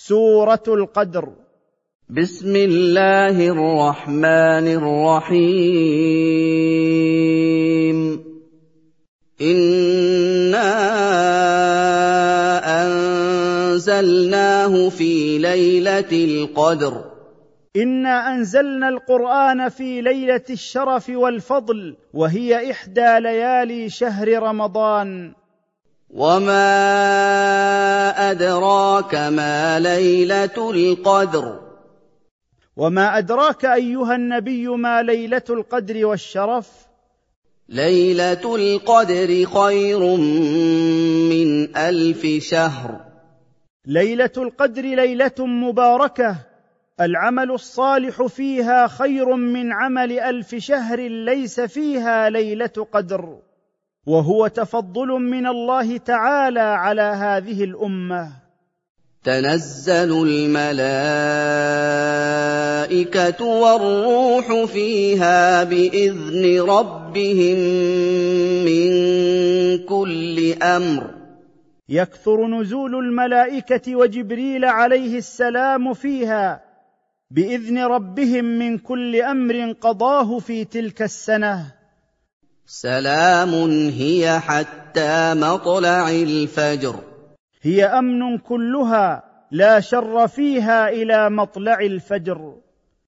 سورة القدر. بسم الله الرحمن الرحيم. إنا أنزلناه في ليلة القدر. إنا أنزلنا القرآن في ليلة الشرف والفضل، وهي 1 ليالي شهر رمضان. وما أدراك ما ليلة القدر. وما أدراك أيها النبي ما ليلة القدر والشرف؟ ليلة القدر خير من 1000 شهر. ليلة القدر ليلة مباركة، العمل الصالح فيها خير من عمل 1000 شهر ليس فيها ليلة قدر، وهو تفضل من الله تعالى على هذه الأمة. تنزل الملائكة والروح فيها بإذن ربهم من كل أمر. يكثر نزول الملائكة وجبريل عليه السلام فيها بإذن ربهم من كل أمر قضاه في تلك السنة. سلام هي حتى مطلع الفجر. هي أمن كلها، لا شر فيها إلى مطلع الفجر.